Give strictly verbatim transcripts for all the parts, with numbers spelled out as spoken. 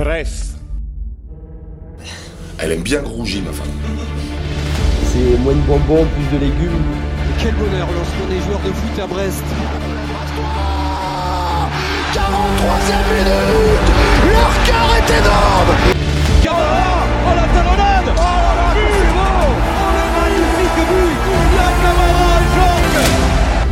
Brest. Elle aime bien grouger, ma femme. C'est moins de bonbons, plus de légumes. Et quel bonheur lorsqu'on est joueur de foot à Brest. quarante-troisième minute, leur cœur est énorme. Camara, oh la talonnade, oh là là, c'est beau, oh le magnifique but, la Camara,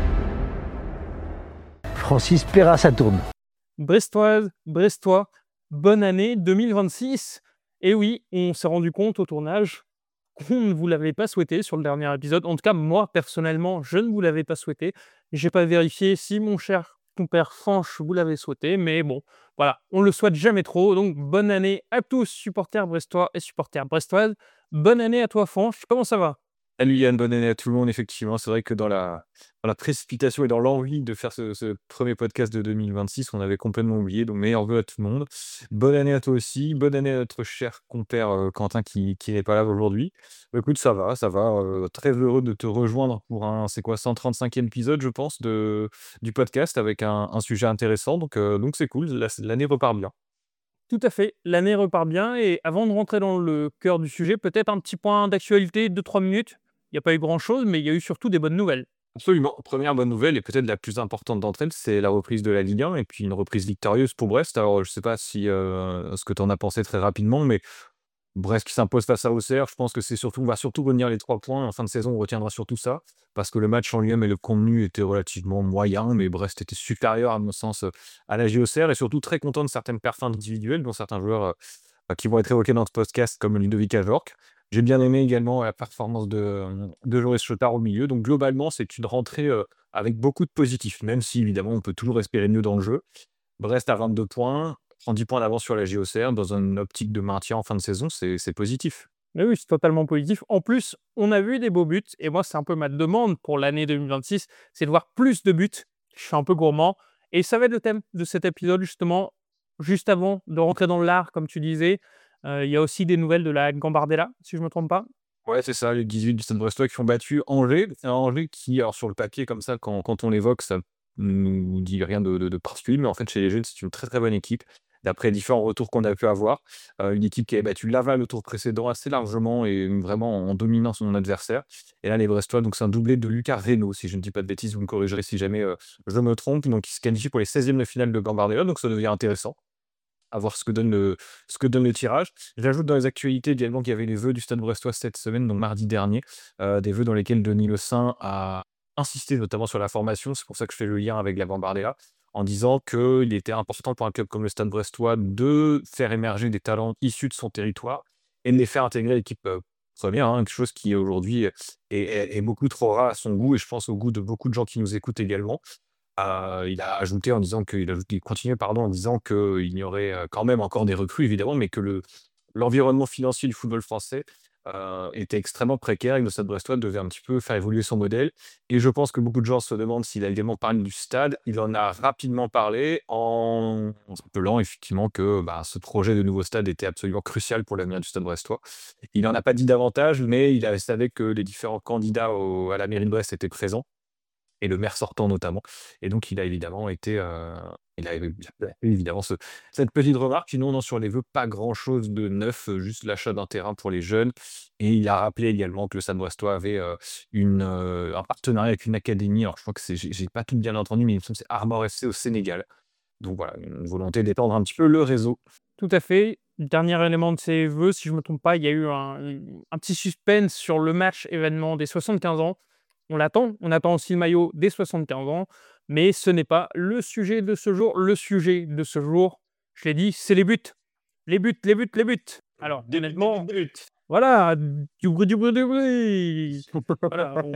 Jorge. Francis Perra, ça tourne. Brestoise, Brestois, bonne année deux mille vingt-six. Et oui, on s'est rendu compte au tournage qu'on ne vous l'avait pas souhaité sur le dernier épisode. En tout cas, moi, personnellement, je ne vous l'avais pas souhaité. Je n'ai pas vérifié si mon cher compère Fanche vous l'avait souhaité, mais bon, voilà, on ne le souhaite jamais trop. Donc, bonne année à tous, supporters brestois et supporters brestoises. Bonne année à toi, Fanche. Comment ça va ? Salut Yann, bonne année à tout le monde. Effectivement, c'est vrai que dans la, dans la précipitation et dans l'envie de faire ce, ce premier podcast de deux mille vingt-six, on avait complètement oublié. Donc, meilleurs vœux à tout le monde. Bonne année à toi aussi. Bonne année à notre cher compère euh, Quentin qui, qui n'est pas là aujourd'hui. Bah, écoute, ça va, ça va. euh, très heureux de te rejoindre pour un, c'est quoi, cent trente-cinquième épisode, je pense, de, du podcast avec un, un sujet intéressant. Donc, euh, donc c'est cool. La- L'année repart bien. Tout à fait, l'année repart bien. Et avant de rentrer dans le cœur du sujet, peut-être un petit point d'actualité, deux trois minutes. Il n'y a pas eu grand-chose, mais il y a eu surtout des bonnes nouvelles. Absolument. Première bonne nouvelle, et peut-être la plus importante d'entre elles, c'est la reprise de la Ligue un, et puis une reprise victorieuse pour Brest. Alors, je ne sais pas si euh, ce que tu en as pensé très rapidement, mais Brest qui s'impose face à Auxerre, je pense que c'est surtout, on va surtout retenir les trois points. En fin de saison, on retiendra surtout ça, parce que le match en lui-même et le contenu étaient relativement moyens, mais Brest était supérieur, à mon sens, euh, à la J Auxerre, et surtout très content de certaines perfs individuelles, dont certains joueurs euh, euh, qui vont être évoqués dans ce podcast, comme Ludovic Ajorc. J'ai bien aimé également la performance de, de Joris Chotard au milieu. Donc globalement, c'est une rentrée euh, avec beaucoup de positifs, même si évidemment on peut toujours espérer mieux dans le jeu. Brest à vingt-deux points, prend dix points d'avance sur la J O C R dans une optique de maintien en fin de saison, c'est c'est positif. Mais oui, c'est totalement positif. En plus, on a vu des beaux buts. Et moi, c'est un peu ma demande pour l'année deux mille vingt-six, c'est de voir plus de buts. Je suis un peu gourmand. Et ça va être le thème de cet épisode, justement, juste avant de rentrer dans l'art, comme tu disais. Euh, Il y a aussi des nouvelles de la Gambardella, si je ne me trompe pas. Ouais, c'est ça, les dix-huit du Stade Brestois qui ont battu Angers. Un Angers qui, alors sur le papier, comme ça, quand, quand on l'évoque, ça nous dit rien de, de- de particulier, mais en fait, chez les jeunes, c'est une très très bonne équipe. D'après différents retours qu'on a pu avoir, Euh, une équipe qui avait battu Laval au tour précédent assez largement et vraiment en dominant son adversaire. Et là, les Brestois, donc c'est un doublé de Lucas Reynaud, si je ne dis pas de bêtises, vous me corrigerez si jamais euh, je me trompe. Donc, il se qualifie pour les seizièmes de finale de Gambardella, donc ça devient intéressant à voir ce que donne le, ce que donne le tirage. J'ajoute dans les actualités également qu'il y avait les vœux du Stade Brestois cette semaine, donc mardi dernier, euh, des vœux dans lesquels Denis Le Saint a insisté notamment sur la formation. C'est pour ça que je fais le lien avec la Gambardella, en disant qu'il était important pour un club comme le Stade Brestois de faire émerger des talents issus de son territoire et de les faire intégrer à l'équipe euh, première, hein, quelque chose qui aujourd'hui est, est- est beaucoup trop rare à son goût et je pense au goût de beaucoup de gens qui nous écoutent également. Euh, il a ajouté en disant qu'il a, il continuait pardon, en disant qu'il y aurait euh, quand même encore des recrues, évidemment, mais que le, l'environnement financier du football français euh, était extrêmement précaire et que le Stade Brestois devait un petit peu faire évoluer son modèle. Et je pense que beaucoup de gens se demandent s'il a également parlé du stade. Il en a rapidement parlé en rappelant effectivement que bah, ce projet de nouveau stade était absolument crucial pour l'avenir du Stade Brestois. Il n'en a pas dit davantage, mais il a- savait que les différents candidats au- à la mairie de Brest étaient présents et le maire sortant notamment. Et donc, il a évidemment été, euh, il a eu- il a eu évidemment ce- cette petite remarque. Sinon, non, sur les vœux, pas grand-chose de neuf, euh, juste l'achat d'un terrain pour les jeunes. Et il a rappelé également que le Stade Brestois avait euh, une, euh, un partenariat avec une académie. Alors, je crois que c'est, j'ai j'ai pas tout bien entendu, mais il me semble que c'est Armor F C au Sénégal. Donc voilà, une volonté d'étendre un petit peu le réseau. Tout à fait. Dernier élément de ces vœux, si je ne me trompe pas, il y a eu un, un petit suspense sur le match événement des soixante-quinze ans. On l'attend, on attend aussi le maillot des soixante-quinze ans, mais ce n'est pas le sujet de ce jour. Le sujet de ce jour, je l'ai dit, c'est les buts. Les buts, les buts, les buts. Alors, honnêtement, voilà, du bruit, du bruit, du bruit. Voilà, on-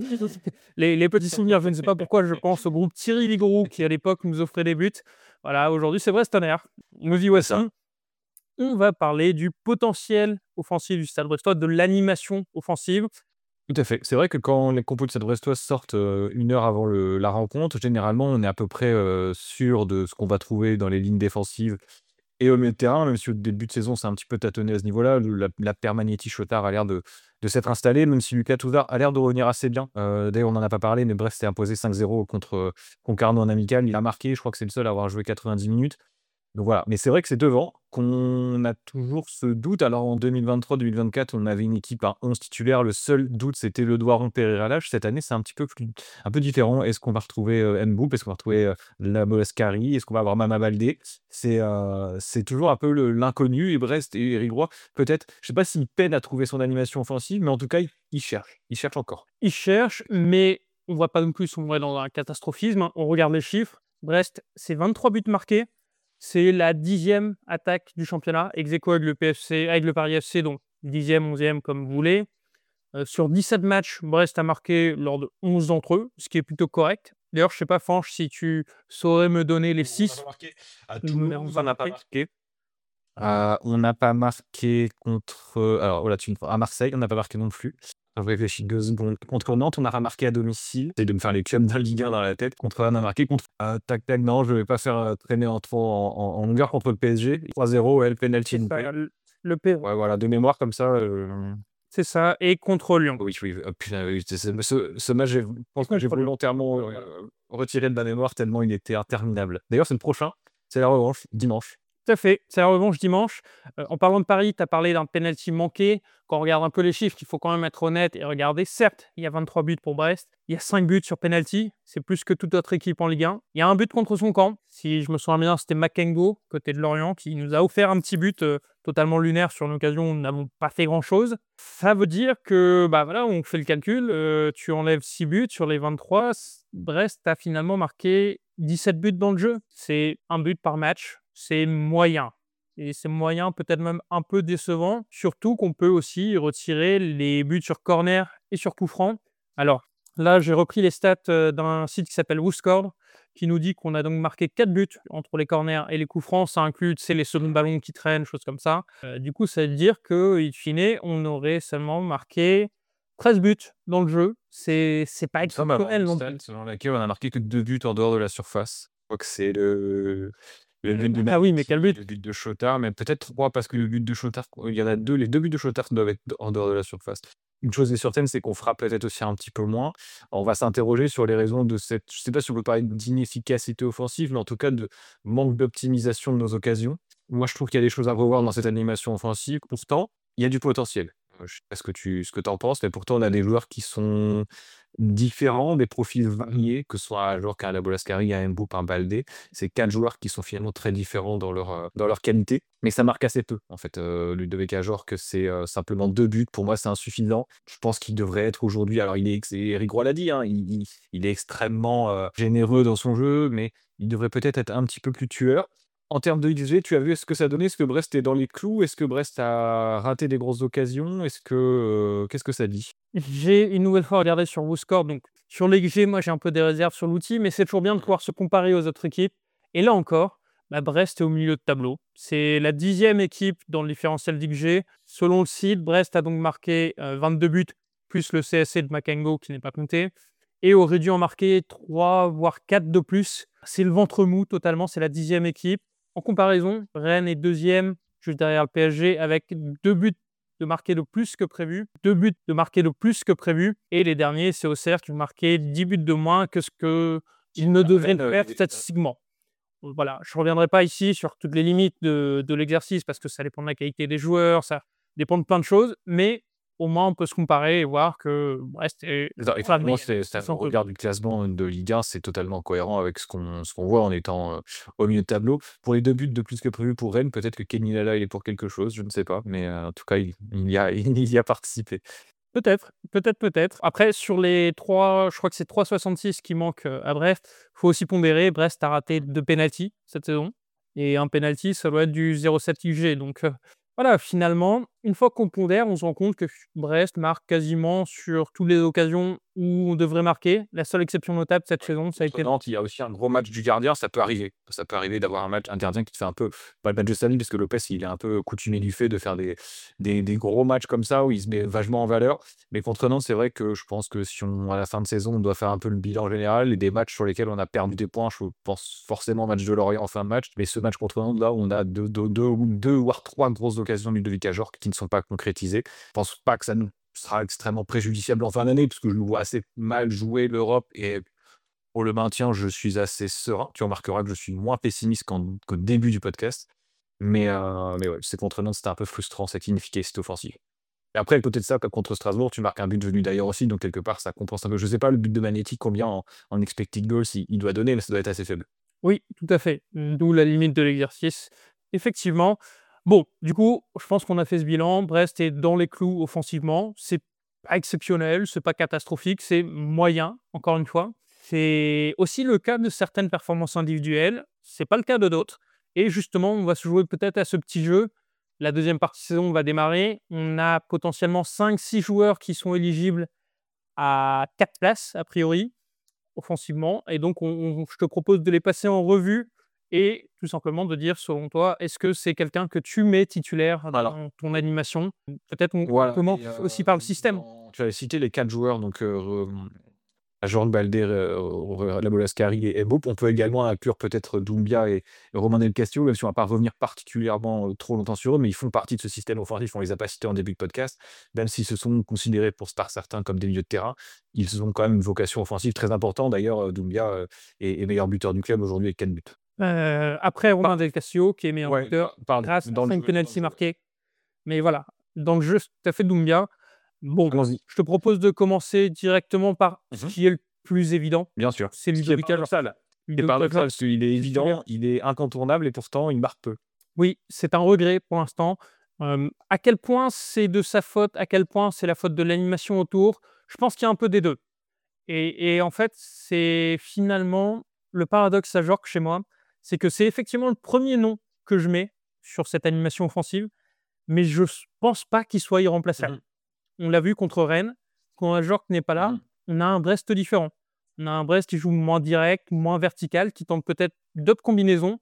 les, les petits souvenirs, je ne sais pas pourquoi je pense au groupe Thierry Ligoroux qui à l'époque nous offrait des buts. Voilà, aujourd'hui c'est Brestonner. Nous y voici. On va parler du potentiel offensif du Stade Brestois, de l'animation offensive. Tout à fait. C'est vrai que quand les compos de cette Brestois sortent euh, une heure avant le- la rencontre, généralement, on est à peu près euh, sûr de ce qu'on va trouver dans les lignes défensives et au milieu de terrain, même si au début de saison, c'est un petit peu tâtonné à ce niveau-là. Le- La, la paire Magnetti-Chotard a l'air de, de s'être installée, même si Lucas Touzard a l'air de revenir assez bien. Euh, d'ailleurs, on n'en a pas parlé, mais Brest s'est imposé cinq zéro contre euh, Concarneau en amical. Il a marqué, je crois que c'est le seul à avoir joué quatre-vingt-dix minutes. Donc voilà. Mais c'est vrai que c'est devant. qu'on a toujours ce doute. Alors en deux mille vingt-trois deux mille vingt-quatre, on avait une équipe à onze titulaires. Le seul doute, c'était le Doiron Pereira Lage. Cette année, c'est un petit peu plus, un peu différent. Est-ce qu'on va retrouver euh, Mboup? Est-ce qu'on va retrouver euh, la Bolescari? Est-ce qu'on va avoir Mama Baldé? C'est euh, c'est toujours un peu le- l'inconnu. Et Brest et Eric Roy, peut-être, je sais pas s'il peine à trouver son animation offensive, mais en tout cas, il, il cherche. Il cherche encore. Il cherche, mais on ne va pas non plus sombrer dans un catastrophisme, hein. On regarde les chiffres. Brest, c'est vingt-trois buts marqués. C'est la dixième attaque du championnat, ex aequo avec le P F C, avec le Paris F C, donc dixième, onzième, comme vous voulez. Euh, sur dix-sept matchs, Brest a marqué lors de onze d'entre eux, ce qui est plutôt correct. D'ailleurs, je ne sais pas, Fanche, si tu saurais me donner les six. À Toulouse, on n'a pas marqué. Euh, on n'a pas marqué contre. euh, Alors, voilà, tu me- à Marseille, on n'a pas marqué non plus. Je réfléchis deux secondes. Contre Nantes, on a remarqué à domicile. J'essaie de me faire les clubs d'un Ligue un dans la tête. Contre Rennes, on a marqué. Contre. euh, tac, tac, non, je ne vais pas faire euh, traîner en, trop en, en- en longueur contre le P S G. trois zéro, ouais, le penalty. C'est ça, le le P. Ouais, voilà, de mémoire comme ça. euh, C'est ça, et contre Lyon. Oui, oui, oh, putain, oui, c'est- c'est- ce, ce match, j'ai- je pense que j'ai Contre Lyon. volontairement euh, retiré de ma mémoire tellement il était interminable. D'ailleurs, c'est le prochain. C'est la revanche, dimanche. Tout à fait, c'est la revanche dimanche. Euh, en parlant de Paris, tu as parlé d'un penalty manqué. Quand on regarde un peu les chiffres, il faut quand même être honnête et regarder. Certes, il y a vingt-trois buts pour Brest. Il y a cinq buts sur penalty. C'est plus que toute autre équipe en Ligue un. Il y a un but contre son camp. Si je me souviens bien, c'était Makengo, côté de Lorient, qui nous a offert un petit but euh, totalement lunaire sur une occasion où nous n'avons pas fait grand-chose. Ça veut dire que, bah voilà, on fait le calcul. euh, tu enlèves six buts sur les vingt-trois. Brest a finalement marqué dix-sept buts dans le jeu. C'est un but par match. C'est moyen. Et c'est moyen, peut-être même un peu décevant. Surtout qu'on peut aussi retirer les buts sur corner et sur coup franc. Alors là, j'ai repris les stats euh, d'un site qui s'appelle WhoScored, qui nous dit qu'on a donc marqué quatre buts entre les corners et les coups francs. Ça inclut, tu sais, les secondes ballons qui traînent, choses comme ça. Euh, du coup, ça veut dire qu'in fine, on aurait seulement marqué treize buts dans le jeu. C'est c'est pas Ça m'a exceptionnel non stat plus. selon laquelle on a marqué que deux buts en dehors de la surface. Je crois que c'est le. Le but de Ah oui, mais quel but? Le but de Chotard, mais peut-être trois parce que le but de Chotard, il y en a deux. Les deux buts de Chotard doivent être en dehors de la surface. Une chose est certaine, c'est qu'on fera peut-être aussi un petit peu moins. On va s'interroger sur les raisons de cette. Je ne sais pas si on peut parler d'inefficacité offensive, mais en tout cas de manque d'optimisation de nos occasions. Moi, je trouve qu'il y a des choses à revoir dans cette animation offensive. Pourtant, il y a du potentiel. Euh, Je sais pas ce que tu ce que t'en penses, mais pourtant, on a des joueurs qui sont différents, des profils variés, que ce soit un joueur qui a la Bolascari, un Mboup, un Baldé. C'est quatre joueurs qui sont finalement très différents dans leur, euh, dans leur qualité, mais ça marque assez peu. En fait, euh, Ludovic Ajor, que c'est euh, simplement deux buts, pour moi, c'est insuffisant. Je pense qu'il devrait être aujourd'hui. Alors, il est, ex- et Eric Roy l'a dit, hein, il, il- il est extrêmement euh, généreux dans son jeu, mais il devrait peut-être être un petit peu plus tueur. En termes de X G, tu as vu ce que ça donnait? Est-ce que Brest est dans les clous? Est-ce que Brest a raté des grosses occasions? Est-ce que euh, qu'est-ce que ça dit? J'ai une nouvelle fois regardé sur WhoScored. Donc, sur les G, moi, j'ai un peu des réserves sur l'outil, mais c'est toujours bien de pouvoir se comparer aux autres équipes. Et là encore, bah, Brest est au milieu de tableau. C'est la dixième équipe dans le différentiel d'X G. Selon le site, Brest a donc marqué euh, vingt-deux buts, plus le C S C de Makengo qui n'est pas compté, et aurait dû en marquer trois, voire quatre de plus. C'est le ventre mou totalement, c'est la dixième équipe. En comparaison, Rennes est deuxième, juste derrière le P S G, avec deux buts de marquer de plus que prévu, deux buts de marquer de plus que prévu, et les derniers, c'est Auxerre qui ont marqué dix buts de moins que ce qu'ils ne devraient Rennes, faire euh, statistiquement. Voilà, je ne reviendrai pas ici sur toutes les limites de, de l'exercice, parce que ça dépend de la qualité des joueurs, ça dépend de plein de choses, mais au moins on peut se comparer et voir que Brest est... Non, enfin, effectivement, mais- c'est, c'est- sans au regard du classement de Ligue un, c'est totalement cohérent avec ce qu'on, ce qu'on voit en étant euh, au milieu de tableau. Pour les deux buts de plus que prévu pour Rennes, peut-être que Kenny Lala il est pour quelque chose, je ne sais pas, mais euh, en tout cas, il, il y a, il y a participé. Peut-être, peut-être, peut-être. Après, sur les trois, je crois que c'est trois virgule soixante-six qui manquent euh, à Brest, il faut aussi pondérer, Brest a raté deux pénaltys cette saison. Et un penalty, ça doit être du zéro virgule sept X G. Donc euh, voilà, finalement, une fois qu'on pondère, on se rend compte que Brest marque quasiment sur toutes les occasions où on devrait marquer. La seule exception notable cette saison, ça a été... Contre Nantes, il y a aussi un gros match du gardien, ça peut arriver. Ça peut arriver d'avoir un match, un gardien qui te fait un peu, pas le match de samedi, parce que Lopez, il est un peu coutumé du fait de faire des, des, des gros matchs comme ça, où il se met vachement en valeur. Mais contre Nantes, c'est vrai que je pense que si on, à la fin de saison, on doit faire un peu le bilan général, et des matchs sur lesquels on a perdu des points, je pense forcément au match de Lorient en fin de match, mais ce match contre Nantes, là, où on a deux, deux, deux, deux voire trois grosses occasions du Ludovic Ajor qui ne sont pas concrétisées. Je pense pas que ça nous sera extrêmement préjudiciable en fin d'année, parce que je nous vois assez mal jouer l'Europe, et pour le maintien, je suis assez serein. Tu remarqueras que je suis moins pessimiste qu'en- qu'au début du podcast. Mais, euh, mais ouais, c'est contre Nantes, c'était un peu frustrant cette inefficacité offensive. Et après, à côté de ça, comme contre Strasbourg, tu marques un but venu d'ailleurs aussi, donc quelque part, ça compense un peu. Je sais pas le but de Manetti, combien en, en expected goals il, il doit donner, mais ça doit être assez faible. Oui, tout à fait. D'où la limite de l'exercice. Effectivement. Bon, du coup, je pense qu'on a fait ce bilan. Brest est dans les clous offensivement. C'est pas exceptionnel, c'est pas catastrophique, c'est moyen, encore une fois. C'est aussi le cas de certaines performances individuelles. C'est pas le cas de d'autres. Et justement, on va se jouer peut-être à ce petit jeu. La deuxième partie de saison va démarrer. On a potentiellement cinq six joueurs qui sont éligibles à quatre places, a priori, offensivement. Et donc, on, on- je te propose de les passer en revue et tout simplement de dire, selon toi, est-ce que c'est quelqu'un que tu mets titulaire Alors, dans ton animation? Peut-être on voilà. commence Et, euh, aussi par le système. dans- tu avais cité les quatre joueurs, donc euh, re- Jordan Balder, euh, Labolascari et Eboup. On peut également inclure peut-être Doumbia et, et Romain Del Castillo, même si on ne va pas revenir particulièrement euh, trop longtemps sur eux, mais ils font partie de ce système offensif. On les a pas cités en début de podcast, même s'ils se sont considérés pour par certains comme des milieux de terrain. Ils ont quand même une vocation offensive très importante. D'ailleurs, euh, Doumbia euh, est, est meilleur buteur du club aujourd'hui avec quatre buts. Euh, après, Romain Del Castillo, qui est meilleur Ouais, buteur, pardon, grâce dans à le cinq jeu, dans penalties le jeu. marqués. Mais voilà, dans le jeu, c'est tout à fait Doumbia. Bon, Allons-y. je te propose de commencer directement par ce Mhm. qui est le plus évident. Bien sûr. C'est Ce qui est Ludovic Ajor. paradoxal. C'est Ludovic paradoxal Ajor, parce qu'il est évident, il est incontournable et pourtant il marque peu. oui, c'est un regret pour l'instant. Euh, à quel point c'est de sa faute, à quel point c'est la faute de l'animation autour, je pense qu'il y a un peu des deux. Et, et en fait, c'est finalement le paradoxe à Jorque chez moi, c'est que c'est effectivement le premier nom que je mets sur cette animation offensive, mais je s- pense pas qu'il soit irremplaçable. Mhm. On l'a vu contre Rennes, quand Ajorc n'est pas là, Mhm. on a un Brest différent. On a un Brest qui joue moins direct, moins vertical, qui tente peut-être d'autres combinaisons.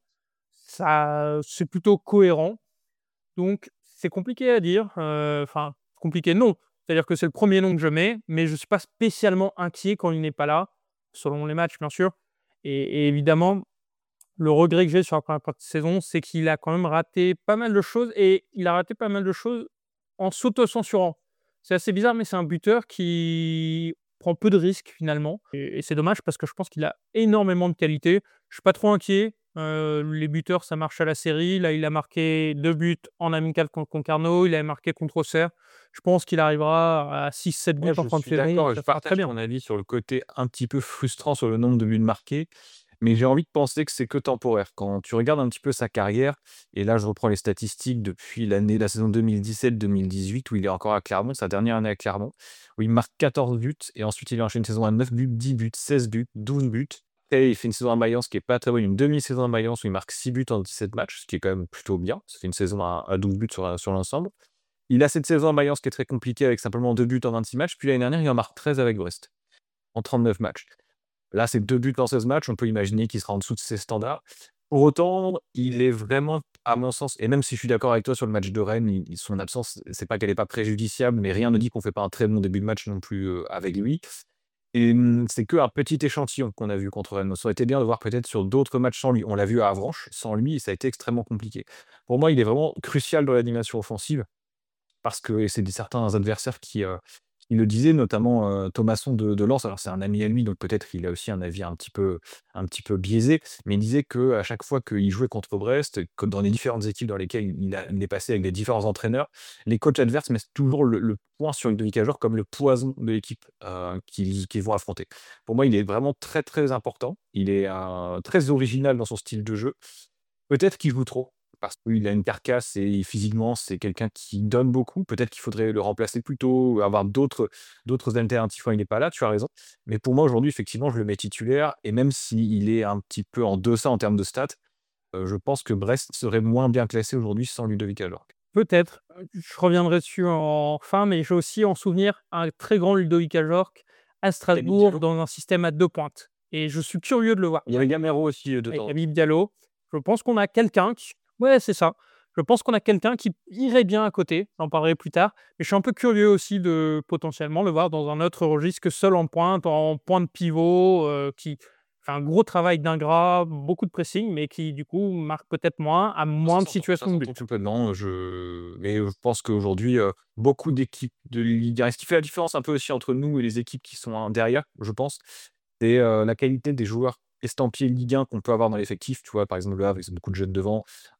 Ça, c'est plutôt cohérent. Donc, c'est compliqué à dire. euh, Enfin, compliqué, non. C'est-à-dire que c'est le premier nom que je mets, mais je ne suis pas spécialement inquiet quand il n'est pas là, selon les matchs, bien sûr. Et, et évidemment, le regret que j'ai sur la première partie de saison, c'est qu'il a quand même raté pas mal de choses, et il a raté pas mal de choses en s'auto-censurant. C'est assez bizarre, mais c'est un buteur qui prend peu de risques finalement. Et, et c'est dommage parce que je pense qu'il a énormément de qualité. Je suis pas trop inquiet. Euh, les buteurs, ça marche à la série. Là, il a marqué deux buts en amical contre Concarneau. Il a marqué contre Auxerre. Je pense qu'il arrivera à six sept buts Ouais, en je fin de suis février. d'accord, Ça je fera très partage bien. ton avis sur le côté un petit peu frustrant sur le nombre de buts marqués, mais j'ai envie de penser que c'est que temporaire. Quand tu regardes un petit peu sa carrière, et là je reprends les statistiques depuis l'année, la saison deux mille dix-sept deux mille dix-huit, où il est encore à Clermont, sa dernière année à Clermont, où il marque quatorze buts, et ensuite il enchaîne une saison à neuf buts, dix buts, seize buts, douze buts. Et il fait une saison à Mayence qui est pas très bonne, une demi-saison à Mayence où il marque six buts en dix-sept matchs, ce qui est quand même plutôt bien. Ça fait une saison à, à douze buts sur, sur l'ensemble. Il a cette saison à Mayence qui est très compliquée avec simplement deux buts en vingt-six matchs. Puis l'année dernière, il en marque treize avec Brest en trente-neuf matchs. Là, c'est deux buts en seize matchs. On peut imaginer qu'il sera en dessous de ses standards. Pour autant, il est vraiment, à mon sens, et même si je suis d'accord avec toi sur le match de Rennes, il- son absence, c'est pas qu'elle n'est pas préjudiciable, mais rien ne dit qu'on fait pas un très bon début de match non plus euh, avec lui. Et hum, c'est qu'un petit échantillon qu'on a vu contre Rennes. Ça aurait été bien de voir peut-être sur d'autres matchs sans lui. On l'a vu à Avranches, sans lui, et ça a été extrêmement compliqué. Pour moi, il est vraiment crucial dans l'animation offensive parce que et c'est des certains adversaires qui, heu, qui le disaient, notamment, heu, Thomasson de de Lens. Alors c'est un ami à lui, donc peut-être qu'il a aussi un avis un petit peu un petit peu biaisé, mais il disait qu'à chaque fois qu'il jouait contre Brest, que dans les différentes équipes dans lesquelles il a il est passé avec les différents entraîneurs, les coachs adverses mettent toujours le le point sur Ludovic Ajor comme le poison de l'équipe, heu, qu'ils qu'ils vont affronter. Pour moi, il est vraiment très, très important. Il est, heu, très original dans son style de jeu. Peut-être qu'il joue trop, parce qu'il a une carcasse et physiquement, c'est quelqu'un qui donne beaucoup. Peut-être qu'il faudrait le remplacer plus tôt, avoir d'autres d'autres alternatives quand il n'est pas là, tu as raison. Mais pour moi, aujourd'hui, effectivement, je le mets titulaire et même s'il est un petit peu en deçà en termes de stats, heu, je pense que Brest serait moins bien classé aujourd'hui sans Ludovic Ajorc. Peut-être. Je reviendrai dessus en fin, mais j'ai aussi en souvenir un très grand Ludovic Ajorc à Strasbourg Diallo. dans un système à deux pointes. Et je suis curieux de le voir Il y avait Gamero aussi, heu, avec dedans. Habib Diallo. Je pense qu'on a quelqu'un qui... Ouais, c'est ça. Je pense qu'on a quelqu'un qui irait bien à côté. J'en parlerai plus tard. Mais je suis un peu curieux aussi de potentiellement le voir dans un autre registre que seul en pointe, en point de pivot, euh, qui fait un gros travail d'ingrat, beaucoup de pressing, mais qui du coup marque peut-être moins, a moins de Ça s'entend, ça situations de s'entend but. complètement, je mais je pense qu'aujourd'hui, heu, beaucoup d'équipes de Ligue un, et ce qui fait la différence un peu aussi entre nous et les équipes qui sont, hein, derrière, je pense, c'est, heu, la qualité des joueurs estampillés Ligue un qu'on peut avoir dans l'effectif. Tu vois? Par exemple, Le Havre, ils ont beaucoup de jeunes devant.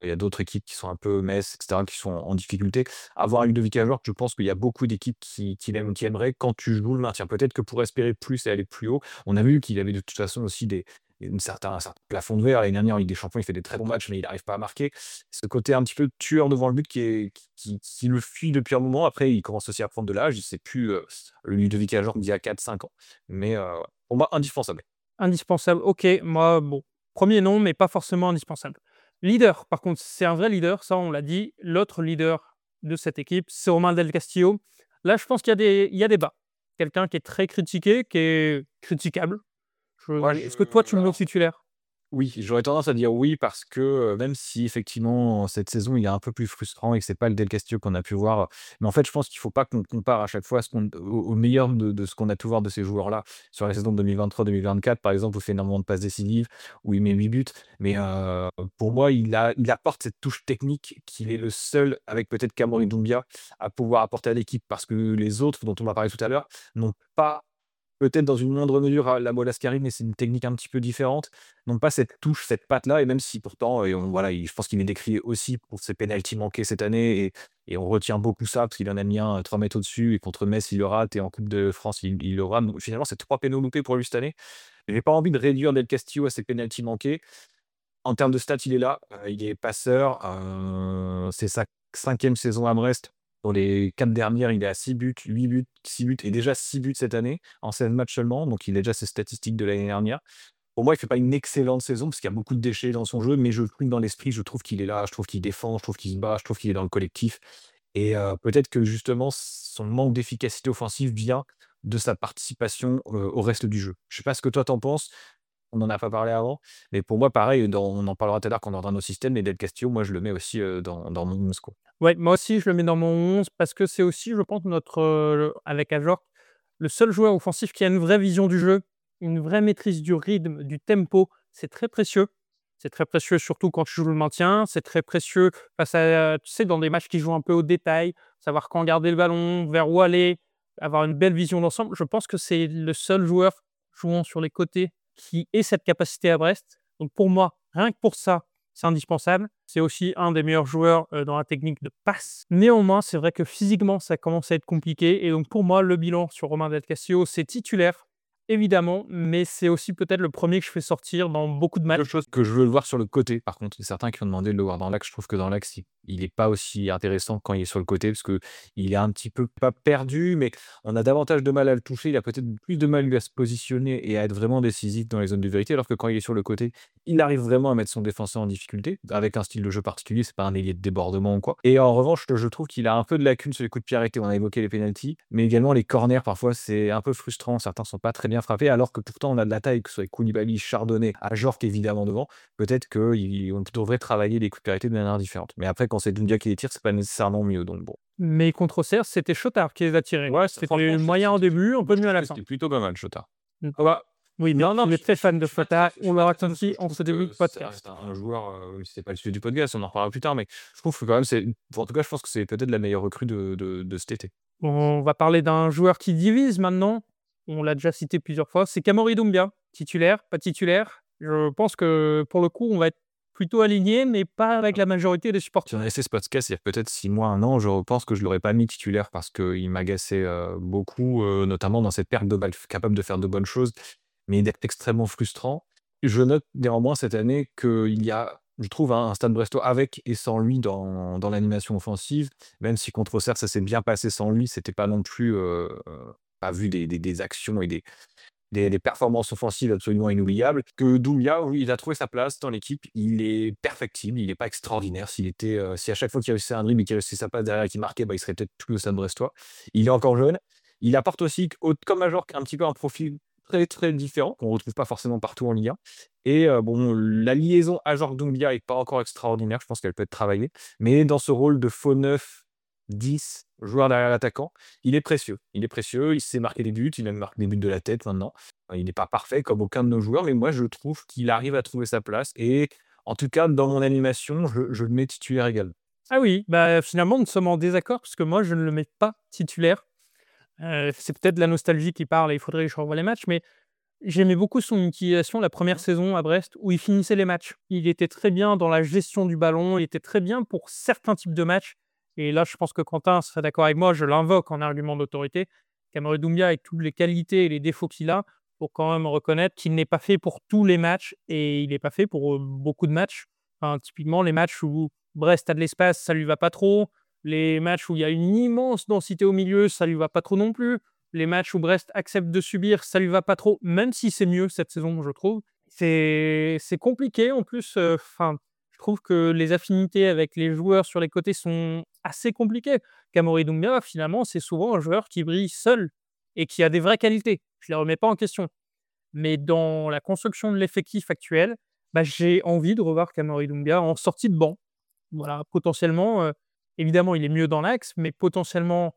Il y a d'autres équipes qui sont un peu Metz, et cetera, qui sont en difficulté. Avoir un Ludovic Ajorc, je pense qu'il y a beaucoup d'équipes qui, qui, l'aiment- qui aimeraient quand tu joues le maintien. Peut-être que pour espérer plus et aller plus haut, on a vu qu'il avait de toute façon aussi des, une certain, un certain plafond de verre. L'année dernière, en Ligue des Champions, il fait des très bons matchs, mais il n'arrive pas à marquer. Ce côté un petit peu tueur devant le but qui, est, qui, qui le fuit depuis un moment. Après, il commence aussi à prendre de l'âge. C'est plus euh, le Ludovic Ajorc d'il y a quatre cinq ans. Mais euh, ouais, pour moi, indispensable. Indispensable. Ok, moi, bon, premier non, mais pas forcément indispensable. Leader, par contre, c'est un vrai leader, ça on l'a dit. L'autre leader de cette équipe, c'est Romain Del Castillo. Là, je pense qu'il y a des, il y a des bas. Quelqu'un qui est très critiqué, qui est critiquable. Je- Moi, Est-ce que toi, tu le mets au alors, titulaire? oui, j'aurais tendance à dire oui parce que euh, même si effectivement cette saison il est un peu plus frustrant et que c'est pas le Del Castillo qu'on a pu voir, euh, mais en fait je pense qu'il faut pas qu'on compare à chaque fois ce qu'on- au, au meilleur de, de ce qu'on a pu voir de ces joueurs-là sur la saison deux mille vingt-trois deux mille vingt-quatre par exemple où il fait énormément de passes décisives, où il met huit buts, mais euh, pour moi il, a, il apporte cette touche technique qu'il est le seul avec peut-être Kamori Doumbia à pouvoir apporter à l'équipe parce que les autres dont on va parler tout à l'heure n'ont pas peut-être dans une moindre mesure à la Molascari, mais c'est une technique un petit peu différente. Non pas cette touche, cette patte-là, et même si pourtant, et on- voilà, il- je pense qu'il est décrié aussi pour ses pénaltys manqués cette année, et, et on retient beaucoup ça, parce qu'il en a mis un trois mètres au-dessus, et contre Metz, il le rate, et en Coupe de France, il, il le rate. Donc, finalement, c'est trois pénaux loupés pour lui cette année. J'ai pas envie de réduire Del Castillo à ses pénaltys manqués. En termes de stats, il est là, euh, il est passeur, euh, c'est sa cinquième saison à Brest. Dans les quatre dernières, il est à six buts, huit buts, six buts, et déjà six buts cette année, en seize matchs seulement, donc il a déjà ses statistiques de l'année dernière. Pour moi, il fait pas une excellente saison, parce qu'il y a beaucoup de déchets dans son jeu, mais je le trouve dans l'esprit, je trouve qu'il est là, je trouve qu'il défend, je trouve qu'il se bat, je trouve qu'il est dans le collectif. Et euh, peut-être que justement, son manque d'efficacité offensive vient de sa participation euh, au reste du jeu. Je sais pas ce que toi t'en penses, on n'en a pas parlé avant, mais pour moi, pareil, dans- on en parlera tout à l'heure quand on aura nos systèmes, mais Del Castillo, moi, je le mets aussi euh, dans, dans mon onze, quoi. Ouais, moi aussi, je le mets dans mon onze parce que c'est aussi, je pense, notre, euh, avec Ajorc, le seul joueur offensif qui a une vraie vision du jeu, une vraie maîtrise du rythme, du tempo. C'est très précieux. C'est très précieux, surtout quand tu joues le maintien. C'est très précieux face à, tu sais, dans des matchs qui jouent un peu au détail, savoir quand garder le ballon, vers où aller, avoir une belle vision d'ensemble. Je pense que c'est le seul joueur jouant sur les côtés qui ait cette capacité à Brest. Donc pour moi, rien que pour ça, c'est indispensable. C'est aussi un des meilleurs joueurs euh, dans la technique de passe. Néanmoins, c'est vrai que physiquement, ça commence à être compliqué. Et donc, pour moi, le bilan sur Romain Del Castillo, c'est titulaire, évidemment, mais c'est aussi peut-être le premier que je fais sortir dans beaucoup de Deux matchs. choses que je veux le voir sur le côté, par contre. Il y a certains qui ont demandé de le voir dans l'axe. Je trouve que dans l'axe, il n'est pas aussi intéressant quand il est sur le côté, parce qu'il est un petit peu pas perdu, mais on a davantage de mal à le toucher. Il a peut-être plus de mal lui à se positionner et à être vraiment décisif dans les zones de vérité, alors que quand il est sur le côté, il arrive vraiment à mettre son défenseur en difficulté, avec un style de jeu particulier. C'est pas un ailier de débordement ou quoi. Et en revanche, je trouve qu'il a un peu de lacune sur les coups de pied arrêtés. On a évoqué les pénaltys, mais également les corners. Parfois, c'est un peu frustrant. Certains sont pas très bien frappés, alors que pourtant, on a de la taille, que ce soit avec Koulibaly, Chardonnay, Ajorc évidemment devant. Peut-être qu'on devrait travailler les coups de pied arrêtés de manière différente. Mais après, quand c'est Doumbia qui les tire, c'est pas nécessairement mieux. Donc bon. Mais contre Auxerre, c'était Chotard qui les a tirés. Ouais, C'était franchement, moyen au début, un peu mieux à la fin. C'était plutôt pas mal, Chota. Mm. Ah bah, Oui, mais Non, non, on est je- très fan de Chotard. On l'aura senti en je ce trouve début que de ça podcast. reste un un joueur, euh, c'est pas le sujet du podcast, on en reparlera plus tard, mais je trouve que quand même, c'est, en tout cas, je pense que c'est peut-être la meilleure recrue de, de, de cet été. On va parler d'un joueur qui divise maintenant. On l'a déjà cité plusieurs fois. C'est Kamori Doumbia. Titulaire, pas titulaire. Je pense que pour le coup, on va être plutôt aligné, mais pas avec la majorité des Si supporters. on avait fait ce podcast il y a peut-être six mois, un an, je pense que je l'aurais pas mis titulaire parce qu'il m'agaçait euh, beaucoup, euh, notamment dans cette perte de balle, capable de faire de bonnes choses, mais d'être extrêmement frustrant. Je note néanmoins cette année qu'il y a, je trouve, un, un Stade Brestois avec et sans lui dans, dans l'animation offensive, même si contre Auxerre ça s'est bien passé sans lui, c'était pas non plus euh, euh, pas vu des, des, des actions et des, des, des performances offensives absolument inoubliables. Que Doumbia, oui, il a trouvé sa place dans l'équipe, il est perfectible, il n'est pas extraordinaire. S'il était, euh, si à chaque fois qu'il réussissait un dribble et qu'il réussissait sa passe derrière et qu'il marquait, bah, il serait peut-être plus au Stade Brestois. Il est encore jeune, il apporte aussi, au- comme Majorque, un petit peu un profil très très différent qu'on ne retrouve pas forcément partout en Ligue un. Et euh, bon, la liaison Ajorc-Doumbia n'est pas encore extraordinaire, je pense qu'elle peut être travaillée, mais dans ce rôle de faux neuf, dix, joueur derrière l'attaquant, il est précieux. Il est précieux, il sait marquer des buts, il même marque des buts de la tête maintenant. Euh, Il n'est pas parfait comme aucun de nos joueurs, mais moi je trouve qu'il arrive à trouver sa place. Et en tout cas, dans mon animation, je, je le mets titulaire également. Ah oui, bah finalement, nous sommes en désaccord parce que moi, je ne le mets pas titulaire. Euh, c'est peut-être la nostalgie qui parle et il faudrait que je revoie les matchs, mais J'aimais beaucoup son utilisation la première saison à Brest où il finissait les matchs. Il était très bien dans la gestion du ballon, il était très bien pour certains types de matchs et là, je pense que Quentin serait d'accord avec moi, je l'invoque en argument d'autorité. Cameron Doumbia avec toutes les qualités et les défauts qu'il a, faut quand même reconnaître qu'il n'est pas fait pour tous les matchs et il n'est pas fait pour, heu, beaucoup de matchs. Enfin, typiquement les matchs où Brest a de l'espace, ça lui va pas trop. Les matchs où il y a une immense densité au milieu, ça lui va pas trop non plus. Les matchs où Brest accepte de subir, ça lui va pas trop, même si c'est mieux cette saison, je trouve. C'est c'est compliqué en plus, heu, enfin, je trouve que les affinités avec les joueurs sur les côtés sont assez compliquées. Kamori Doumbia, finalement, c'est souvent un joueur qui brille seul et qui a des vraies qualités. Je les remets pas en question. Mais dans la construction de l'effectif actuel, bah, j'ai envie de revoir Kamori Doumbia en sortie de banc. Voilà, potentiellement, heu, évidemment, il est mieux dans l'axe, mais potentiellement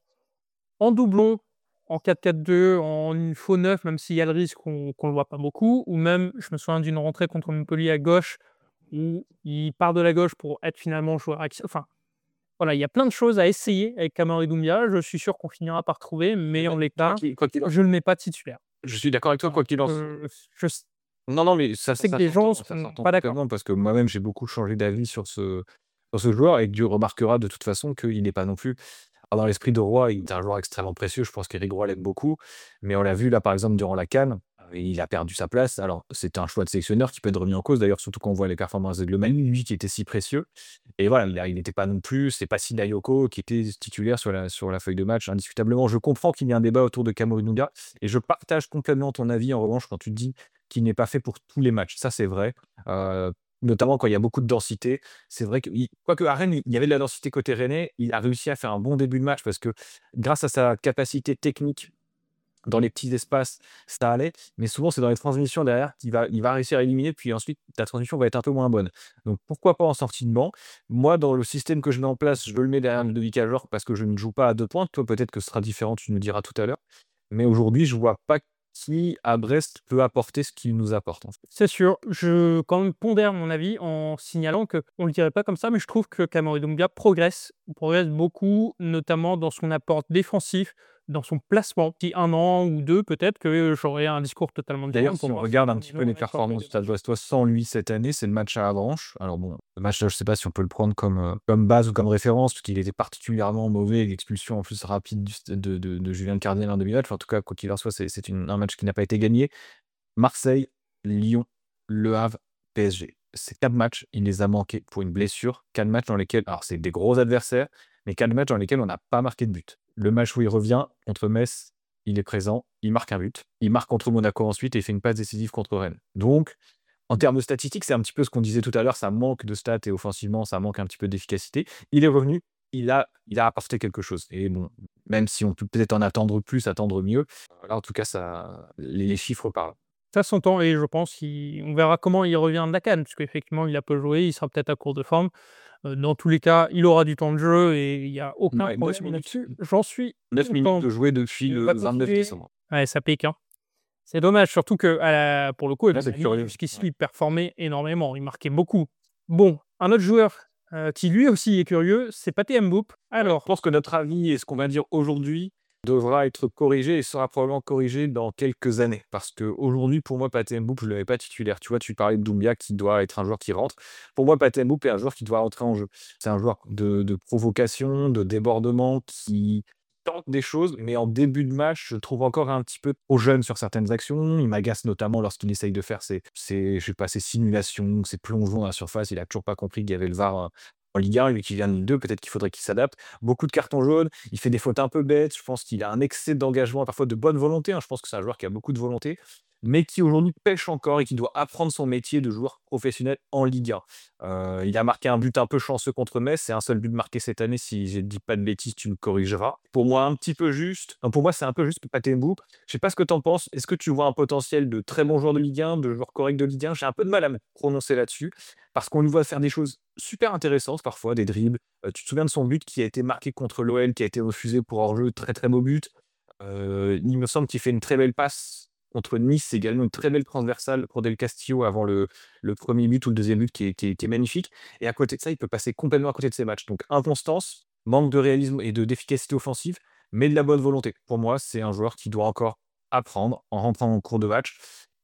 en doublon, en quatre quatre deux, en faux neuf, même s'il y a le risque qu'on qu'on le voit pas beaucoup, ou même, je me souviens d'une rentrée contre Montpellier à gauche, où il part de la gauche pour être finalement joueur axial. Enfin, voilà, il y a plein de choses à essayer avec Kamori Doumbia. Je suis sûr qu'on finira par trouver, mais en Quoi l'état, qu'il quoi qu'il en je ne le mets pas titulaire. je suis d'accord avec toi, quoi qu'il en soit. Heu, je s Non, non, mais ça sais que ça des gens s'entend, ça sont s'entend pas d'accord. totalement parce que moi-même, j'ai beaucoup changé d'avis sur ce sur ce joueur et que tu remarqueras de toute façon qu'il n'est pas non plus alors dans l'esprit de Roy, il est un joueur extrêmement précieux, je pense qu'Éric Roy l'aime beaucoup, mais on l'a vu là, par exemple, durant la CAN, heu, il a perdu sa place. Alors, c'était un choix de sélectionneur qui peut être remis en cause d'ailleurs, surtout quand on voit les performances de Glomani, lui qui était si précieux et voilà, là, il n'était pas non plus c'est pas Bakayoko qui était titulaire sur la sur la feuille de match indiscutablement. Je comprends qu'il y ait un débat autour de Kamori Doumbia et je partage complètement ton avis en revanche quand tu dis qu'il n'est pas fait pour tous les matchs. Ça, c'est vrai, heu, notamment quand il y a beaucoup de densité. C'est vrai que il quoique à Rennes, il y avait de la densité côté rennais, il a réussi à faire un bon début de match parce que grâce à sa capacité technique dans les petits espaces, ça allait, mais souvent c'est dans les transmissions derrière qu'il va il va réussir à éliminer, puis ensuite ta transmission va être un peu moins bonne. Donc pourquoi pas en sortie de banc? Moi, dans le système que je mets en place, je le mets derrière Ludovic Ajor parce que je ne joue pas à deux pointes. Toi, peut-être que ce sera différent, tu nous diras tout à l'heure. Mais aujourd'hui, je vois pas qui, à Brest, peut apporter ce qu'il nous apporte, en fait. C'est sûr, je quand même pondère mon avis en signalant qu'on ne le dirait pas comme ça, mais je trouve que Kamori Doumbia progresse, progresse beaucoup, notamment dans son apport défensif, dans son placement. D'ici un an ou deux, peut-être que j'aurai un discours totalement différent D'ailleurs, si pour on moi. regarde un petit peu les J'aurais performances du sorti Stade Brestois sans lui cette année, c'est le match à Avranches. Alors bon, le match là, je sais pas si on peut le prendre comme, heu, comme base ou comme référence, parce qu'il était particulièrement mauvais, l'expulsion en plus rapide du st de de de Julien Cardinal en demi-match. Enfin, en tout cas, quoi qu'il en soit, c'est c'est une un match qui n'a pas été gagné. Marseille, Lyon, Le Havre, P S G. Ces quatre matchs, il les a manqués pour une blessure. quatre matchs dans lesquels alors c'est des gros adversaires, mais quatre matchs dans lesquels on n'a pas marqué de but. Le match où il revient contre Metz, il est présent, il marque un but. Il marque contre Monaco ensuite et il fait une passe décisive contre Rennes. Donc, en termes de statistiques, c'est un petit peu ce qu'on disait tout à l'heure, ça manque de stats et offensivement, ça manque un petit peu d'efficacité. Il est revenu, il a il a apporté quelque chose et bon, même si on peut peut-être en attendre plus, attendre mieux, là, en tout cas, ça les les chiffres parlent. Ça s'entend et je pense qu'on verra comment il revient de la CAN, parce qu'effectivement, il a peu joué, il sera peut-être à court de forme. Heu, dans tous les cas, il aura du temps de jeu et il y a aucun Ouais, neuf problème minutes. là-dessus. J'en suis neuf minutes content. de jouer depuis Il le va vingt-neuf continuer. décembre. Ouais, ça pique, hein. C'est dommage, surtout que, à la pour le coup, Là, c'est Glomani, curieux. jusqu'ici, Ouais. il performait énormément, il marquait beaucoup. Bon, un autre joueur, heu, qui lui aussi est curieux, c'est Pathé Mboup. Je Alors, pense que notre avis et ce qu'on va dire aujourd'hui devra être corrigé et sera probablement corrigé dans quelques années. Parce qu'aujourd'hui, pour moi, Pathé Mboup, je ne l'avais pas titulaire. Tu vois, tu parlais de Doumbia qui doit être un joueur qui rentre. Pour moi, Pathé Mboup est un joueur qui doit rentrer en jeu. C'est un joueur de, de provocation, de débordement, qui tente des choses, mais en début de match, je le trouve encore un petit peu trop jeune sur certaines actions. Il m'agace notamment lorsqu'il essaye de faire ses, ses, je sais pas, ses simulations, ses plongeons à la surface. Il a toujours pas compris qu'il y avait le V A R euh, en Ligue un, lui qui vient de Ligue deux, peut-être qu'il faudrait qu'il s'adapte. Beaucoup de cartons jaunes, il fait des fautes un peu bêtes, je pense qu'il a un excès d'engagement, parfois de bonne volonté, hein. Je pense que c'est un joueur qui a beaucoup de volonté, mais qui aujourd'hui pêche encore et qui doit apprendre son métier de joueur professionnel en Ligue un. Euh, il a marqué un but un peu chanceux contre Metz, c'est un seul but marqué cette année, si je ne dis pas de bêtises, tu me corrigeras. Pour moi, un petit peu juste, non, pour moi c'est un peu juste Pathé Mboup. Je sais pas ce que tu en penses, est-ce que tu vois un potentiel de très bon joueur de Ligue un, de joueur correct de Ligue un? J'ai un peu de mal à me prononcer là-dessus, parce qu'on le voit faire des choses super intéressantes parfois, des dribbles. Euh, tu te souviens de son but qui a été marqué contre l'O L, qui a été refusé pour hors-jeu, très très beau but. Euh, il me semble qu'il fait une très belle passe contre Nice, également une très belle transversale pour Del Castillo avant le, le premier but ou le deuxième but qui est, qui est- qui est magnifique. Et à côté de ça, il peut passer complètement à côté de ses matchs. Donc inconstance, manque de réalisme et de d'efficacité offensive, mais de la bonne volonté. Pour moi, c'est un joueur qui doit encore apprendre en rentrant en cours de match.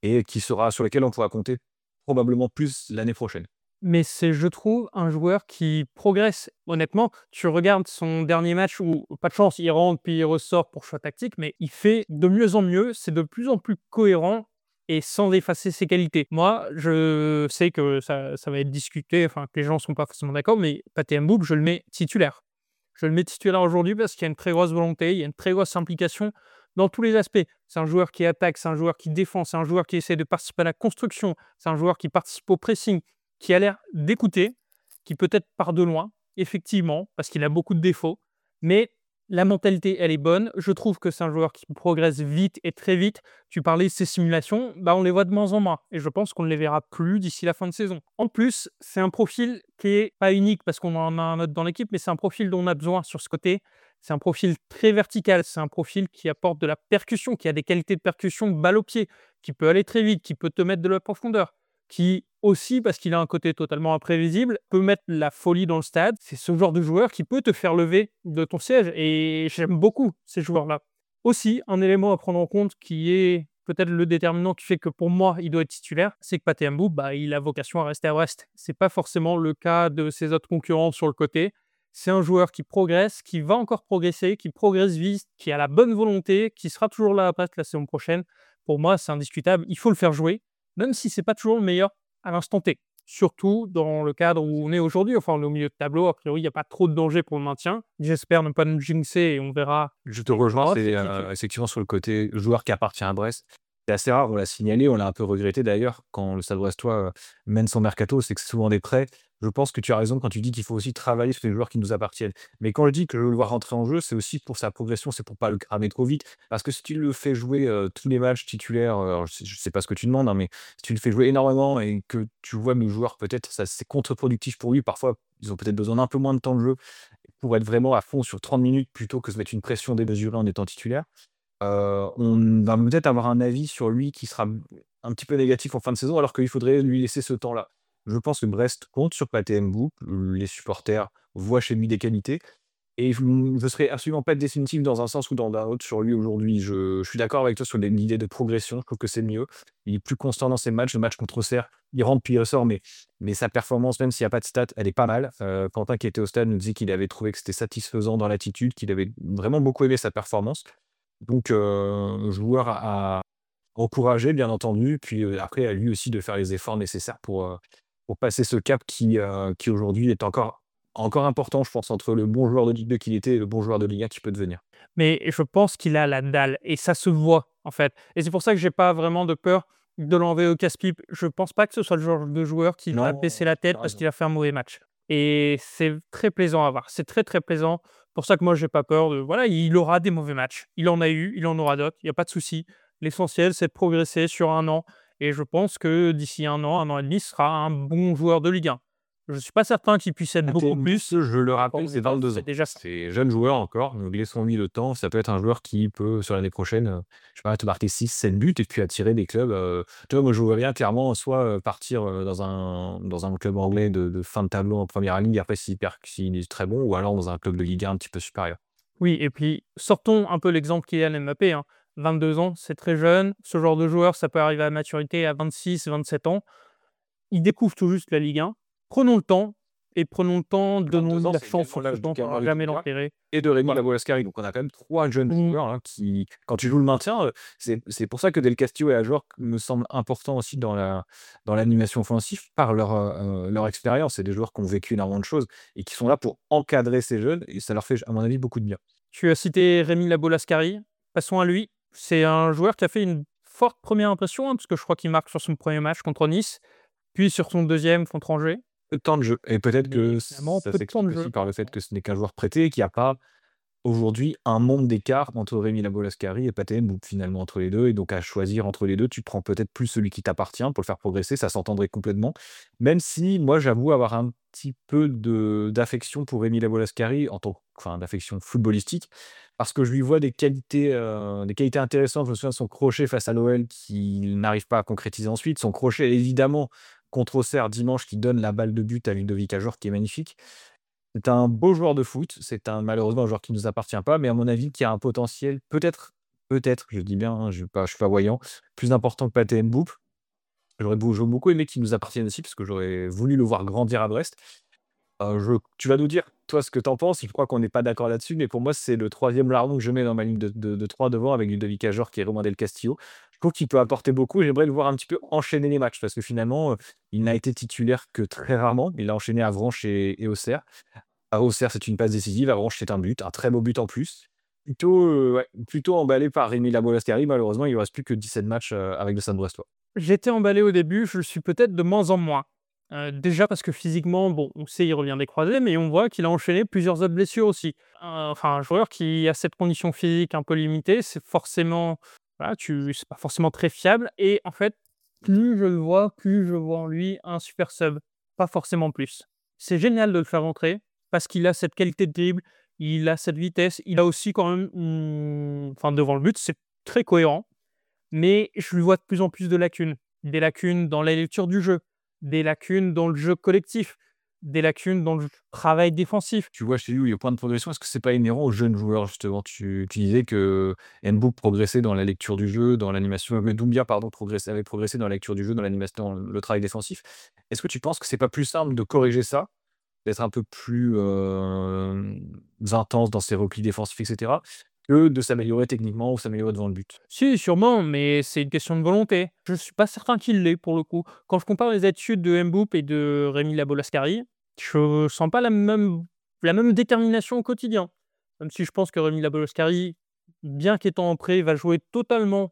et qui sera, sur lesquels on pourra compter probablement plus l'année prochaine. Mais c'est, je trouve, un joueur qui progresse. Honnêtement, tu regardes son dernier match où, pas de chance, il rentre puis il ressort pour choix tactique, mais il fait de mieux en mieux, c'est de plus en plus cohérent et sans effacer ses qualités. Moi, je sais que ça, ça va être discuté, enfin que les gens ne sont pas forcément d'accord, mais Pathé Mboup, je le mets titulaire. Je le mets titulaire aujourd'hui parce qu'il y a une très grosse volonté, il y a une très grosse implication dans tous les aspects. C'est un joueur qui attaque, c'est un joueur qui défend, c'est un joueur qui essaie de participer à la construction, c'est un joueur qui participe au pressing, qui a l'air d'écouter, qui peut-être part de loin, effectivement, parce qu'il a beaucoup de défauts, mais la mentalité, elle est bonne. Je trouve que c'est un joueur qui progresse vite et très vite. Tu parlais de ces simulations, bah on les voit de moins en moins, et je pense qu'on ne les verra plus d'ici la fin de saison. En plus, c'est un profil qui est pas unique parce qu'on en a un autre dans l'équipe, mais c'est un profil dont on a besoin sur ce côté. C'est un profil très vertical, c'est un profil qui apporte de la percussion, qui a des qualités de percussion balle au pied, qui peut aller très vite, qui peut te mettre de la profondeur, qui aussi, parce qu'il a un côté totalement imprévisible, peut mettre la folie dans le stade. C'est ce genre de joueur qui peut te faire lever de ton siège, et j'aime beaucoup ces joueurs-là. Aussi, un élément à prendre en compte qui est peut-être le déterminant qui fait que pour moi, il doit être titulaire, c'est que Pathé Mboup, bah, il a vocation à rester à Brest. C'est pas forcément le cas de ses autres concurrents sur le côté. C'est un joueur qui progresse, qui va encore progresser, qui progresse vite, qui a la bonne volonté, qui sera toujours là à Brest la saison prochaine. Pour moi, c'est indiscutable. Il faut le faire jouer, même si c'est pas toujours le meilleur à l'instant T. Surtout dans le cadre où on est aujourd'hui. Enfin, on est au milieu de tableau. A priori, il n'y a pas trop de danger pour le maintien. J'espère ne pas nous jinxer et on verra. Je te rejoins, Oh, c'est c'est euh, kiffé. effectivement sur le côté joueur qui appartient à Brest. C'est assez rare, on l'a signalé, on l'a un peu regretté d'ailleurs, quand le Stade Brestois euh, mène son mercato, c'est que c'est souvent des prêts. Je pense que tu as raison quand tu dis qu'il faut aussi travailler sur les joueurs qui nous appartiennent. Mais quand je dis que je veux le voir rentrer en jeu, c'est aussi pour sa progression, c'est pour pas le cramer trop vite. Parce que si tu le fais jouer euh, tous les matchs titulaires, euh, alors je sais, je sais pas ce que tu demandes, hein, mais si tu le fais jouer énormément et que tu vois nos joueurs, peut-être, ça c'est contre-productif pour lui. Parfois, ils ont peut-être besoin d'un peu moins de temps de jeu pour être vraiment à fond sur trente minutes plutôt que se mettre une pression démesurée en étant titulaire. Heu, on va peut-être avoir un avis sur lui qui sera un petit peu négatif en fin de saison, alors qu'il faudrait lui laisser ce temps-là. Je pense que Brest compte sur Pathé Mboup, les supporters voient chez lui des qualités et je ne serais absolument pas définitif dans un sens ou dans un autre sur lui aujourd'hui. Je je suis d'accord avec toi sur les l'idée de progression, je trouve que c'est mieux. Il est plus constant dans ses matchs. Le match contre Auxerre, il rentre puis il ressort, mais mais sa performance, même s'il y a pas de stats, elle est pas mal. Heu, Quentin qui était au stade nous disait qu'il avait trouvé que c'était satisfaisant dans l'attitude, qu'il avait vraiment beaucoup aimé sa performance. Donc, heu, joueur à à encourager bien entendu, puis, heu, après à lui aussi de faire les efforts nécessaires pour, heu, pour passer ce cap qui, heu, qui aujourd'hui est encore encore important, je pense, entre le bon joueur de Ligue deux qu'il était et le bon joueur de Ligue un qu'il peut devenir. Mais je pense qu'il a la dalle et ça se voit, en fait. Et c'est pour ça que j'ai pas vraiment de peur de l'enlever au casse-pipe. Je pense pas que ce soit le genre de joueur qui va Non, baisser la tête tu as parce raison. qu'il a fait un mauvais match. Et c'est très plaisant à voir. C'est très, très plaisant. Pour ça que moi, j'ai pas peur de. Voilà, il aura des mauvais matchs. Il en a eu, il en aura d'autres. Il y a pas de souci. L'essentiel, c'est de progresser sur un an. Et je pense que d'ici un an, un an et demi, ce sera un bon joueur de Ligue un. Je suis pas certain qu'il puisse être beaucoup Pathé Mboup, plus. je le rappelle, Bon, c'est vingt-deux c'est ans. déjà ça. C'est jeune joueur encore, donc laissons-lui le temps. Ça peut être un joueur qui peut, sur l'année prochaine, heu, je sais pas, te marquer six sept buts et puis attirer des clubs, heu, tu vois, moi je le vois bien clairement soit, heu, partir, heu, dans un dans un club anglais de de fin de tableau en première ligue, après s'il per s'il est très bon, ou alors dans un club de Ligue un un petit peu supérieur. Oui, et puis sortons un peu l'exemple Kylian Mbappé, hein. vingt-deux ans, c'est très jeune. Ce genre de joueur, ça peut arriver à maturité à vingt-six, vingt-sept ans. Il découvre tout juste la Ligue un. Prenons le temps et prenons le temps, vingt-deux donnons-lui ans, la c'est chance également sur ce l'âge du temps, on gamin va de jamais Ligue un l'enterrer. et de Rémi Voilà. Labo-Lascari. Donc on a quand même trois jeunes Mmh. joueurs, hein, qui quand tu joues le maintien, heu, c'est c'est pour ça que Del Castillo est un joueur qui me semble important aussi dans la dans l'animation offensive par leur, heu heu, leur expérience. C'est des joueurs qui ont vécu énormément de choses et qui sont là pour encadrer ces jeunes et ça leur fait, à mon avis, beaucoup de bien. Tu as cité Rémi Labo-Lascari. Passons à lui. C'est un joueur qui a fait une forte première impression, hein, parce que je crois qu'il marque sur son premier match contre Nice, puis sur son deuxième contre Angers. Peu de temps de jeu et peut-être Mais que finalement, ça peu de temps de s'explique jeu. aussi par le fait que ce n'est qu'un joueur prêté et qu'il y a pas aujourd'hui un monde d'écart entre Rémi Labo-Lascari et Pathé Mboup finalement entre les deux, et donc à choisir entre les deux, tu prends peut-être plus celui qui t'appartient pour le faire progresser, ça s'entendrait complètement. Même si moi j'avoue avoir un petit peu de d'affection pour Rémi Labo-Lascari en tant que enfin d'affection footballistique, parce que je lui vois des qualités, heu, des qualités intéressantes. Je me souviens de son crochet face à l'O L qu'il n'arrive pas à concrétiser ensuite. Son crochet évidemment contre Auxerre dimanche qui donne la balle de but à Ludovic Ajor qui est magnifique. C'est un beau joueur de foot, c'est un malheureusement un joueur qui ne nous appartient pas, mais à mon avis qui a un potentiel peut-être peut-être, je dis bien, hein, je ne pas, je suis pas voyant, plus important que Pathé Mboup. J'aurais beau- j'aurais beaucoup aimé qu'il nous appartienne aussi, parce que j'aurais voulu le voir grandir à Brest. Euh, je- tu vas nous dire, toi, ce que tu en penses. Je crois qu'on n'est pas d'accord là-dessus, mais pour moi, c'est le troisième larron que je mets dans ma ligne de, de, de trois devant avec Ludovic Ajor qui est Romain Del Castillo. Je trouve qu'il peut apporter beaucoup. J'aimerais le voir un petit peu enchaîner les matchs parce que finalement, euh, il n'a été titulaire que très rarement. Il a enchaîné Avranches et, et Auxerre. À Auxerre, c'est une passe décisive. Avranches, c'est un but, un très beau but en plus. Plutôt, euh, ouais, plutôt emballé par Rémi Labolascari. Malheureusement, il ne reste plus que dix-sept matchs euh, avec le Stade Brestois. J'étais emballé au début, je le suis peut-être de moins en moins. Euh, déjà parce que physiquement, bon, on sait, il revient des croisés, mais on voit qu'il a enchaîné plusieurs autres blessures aussi. Euh, enfin, un joueur qui a cette condition physique un peu limitée, c'est forcément, voilà, tu, c'est pas forcément très fiable. Et en fait, plus je le vois, plus je vois en lui un super sub, pas forcément plus. C'est génial de le faire rentrer parce qu'il a cette qualité de dribble, il a cette vitesse, il a aussi quand même, hum, enfin devant le but, c'est très cohérent. Mais je lui vois de plus en plus de lacunes. Des lacunes dans la lecture du jeu, des lacunes dans le jeu collectif, des lacunes dans le travail défensif. Tu vois chez lui où il y a point de progression, est-ce que c'est pas inhérent aux jeunes joueurs justement? Tu, tu disais que Nbouk progressait dans la lecture du jeu, dans l'animation, euh, Doumbia pardon, progressait, avait progressé dans la lecture du jeu, dans l'animation, dans le travail défensif. Est-ce que tu penses que c'est pas plus simple de corriger ça, d'être un peu plus euh, intense dans ses replis défensifs, et cetera, que de s'améliorer techniquement ou s'améliorer devant le but? Si, sûrement, mais c'est une question de volonté. Je ne suis pas certain qu'il l'ait pour le coup. Quand je compare les attitudes de Mboup et de Rémi Labolascari, je sens pas la même, la même détermination au quotidien. Même si je pense que Rémi Labolascari, bien qu'étant en prêt, va jouer totalement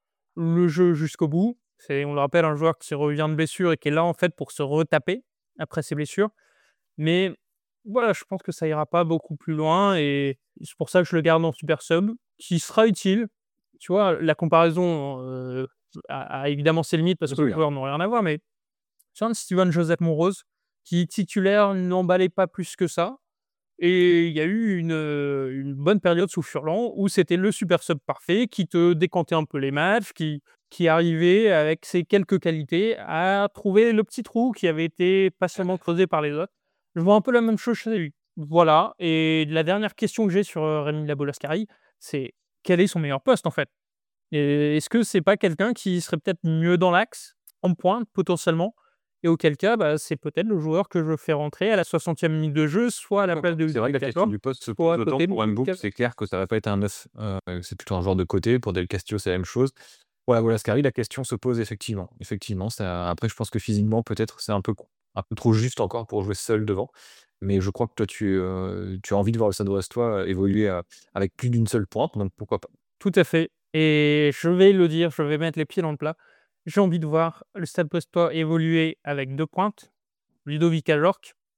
le jeu jusqu'au bout. C'est, on le rappelle, un joueur qui revient de blessure et qui est là en fait pour se retaper après ses blessures. Mais voilà, je pense que ça ira pas beaucoup plus loin et c'est pour ça que je le garde en super sub, qui sera utile. Tu vois, la comparaison euh, a, a évidemment ses limites parce que Oui, les hein. joueurs n'ont rien à voir, mais tu vois, Steven Joseph Monrose, qui titulaire n'emballait pas plus que ça. Et il y a eu une, euh, une bonne période sous Furlan où c'était le super sub parfait qui te décantait un peu les matchs, qui, qui arrivait avec ses quelques qualités à trouver le petit trou qui avait été patiemment creusé par les autres. Je vois un peu la même chose chez lui. Voilà. Et la dernière question que j'ai sur euh, Rémi Labolascari, c'est quel est son meilleur poste en fait? Et est-ce que c'est pas quelqu'un qui serait peut-être mieux dans l'axe, en pointe potentiellement? Et auquel cas, bah, c'est peut-être le joueur que je fais rentrer à la soixantième minute de jeu, soit à la place de C'est vrai que la question Ludovic du poste se soit pose à autant côté de pour Ludovic Mboup. Ajor. C'est clair que ça va pas être un neuf. Euh, c'est plutôt un joueur de côté. Pour Del Castillo, c'est la même chose. Pour la Bolascari, la question se pose effectivement. Effectivement, ça, après, je pense que physiquement, peut-être, c'est un peu, un peu trop juste encore pour jouer seul devant. Mais je crois que toi, tu, euh, tu as envie de voir le Stade Brestois évoluer euh, avec plus d'une seule pointe, donc pourquoi pas. Tout à fait. Et je vais le dire, je vais mettre les pieds dans le plat. J'ai envie de voir le Stade Brestois évoluer avec deux pointes, Ludovic Ajor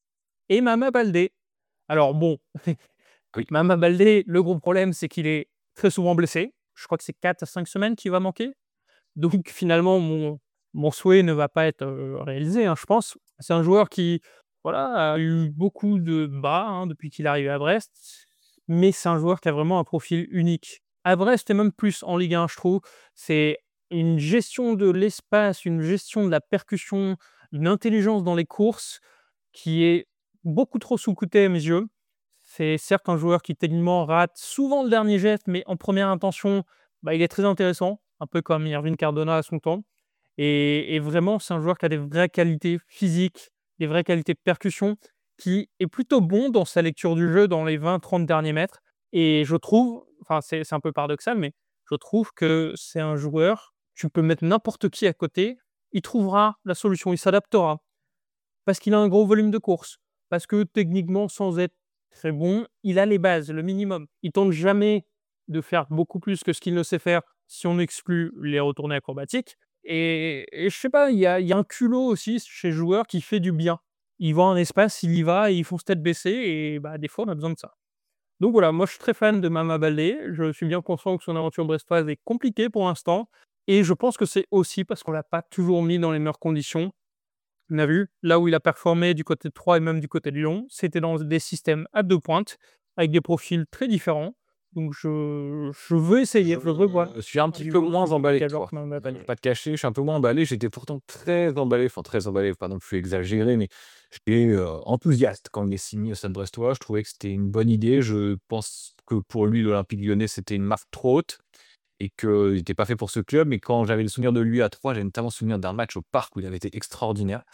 et Mama Baldé. Alors bon, Oui. Mama Baldé, le gros problème, c'est qu'il est très souvent blessé. Je crois que c'est quatre à cinq semaines qu'il va manquer. Donc finalement, mon, mon souhait ne va pas être euh, réalisé, hein, je pense. C'est un joueur qui voilà, a eu beaucoup de bas hein, depuis qu'il est arrivé à Brest, mais c'est un joueur qui a vraiment un profil unique. À Brest, et même plus en Ligue un, je trouve, c'est une gestion de l'espace, une gestion de la percussion, une intelligence dans les courses qui est beaucoup trop sous-cotée à mes yeux. C'est certes un joueur qui techniquement rate souvent le dernier geste, mais en première intention, bah, il est très intéressant, un peu comme Irvine Cardona à son temps. Et, et vraiment, c'est un joueur qui a des vraies qualités physiques, des vraies qualités de percussion, qui est plutôt bon dans sa lecture du jeu dans les vingt trente derniers mètres. Et je trouve, enfin c'est c'est un peu paradoxal, mais je trouve que c'est un joueur, tu peux mettre n'importe qui à côté, il trouvera la solution, il s'adaptera. Parce qu'il a un gros volume de course, parce que techniquement, sans être très bon, il a les bases, le minimum. Il tente jamais de faire beaucoup plus que ce qu'il ne sait faire si on exclut les retournées acrobatiques. Et, et je sais pas, il y a, il y a un culot aussi chez le joueur qui fait du bien. Il voit un espace, il y va, et ils font tête baissée, et bah, des fois, on a besoin de ça. Donc voilà, moi je suis très fan de Mama Baldé. Je suis bien conscient que son aventure brestoise est compliquée pour l'instant. Et je pense que c'est aussi parce qu'on l'a pas toujours mis dans les meilleures conditions. On a vu, là où il a performé du côté de Troyes et même du côté de Lyon, c'était dans des systèmes à deux pointes, avec des profils très différents. Donc je, je veux essayer, je veux voir. Je suis un petit Du peu coup, moins Ludovic emballé que Ajor, toi. Mama Pas, Baldé. pas te cacher, je suis un peu moins emballé. J'étais pourtant très emballé, enfin très emballé, pas non plus exagéré, mais j'étais euh, enthousiaste quand il est signé au Stade Brestois. Je trouvais que c'était une bonne idée. Je pense que pour lui, l'Olympique Lyonnais, c'était une marque trop haute. et qu'il n'était pas fait pour ce club. Mais quand j'avais le souvenir de lui à Troyes, j'ai notamment souvenir d'un match au Parc où il avait été extraordinaire.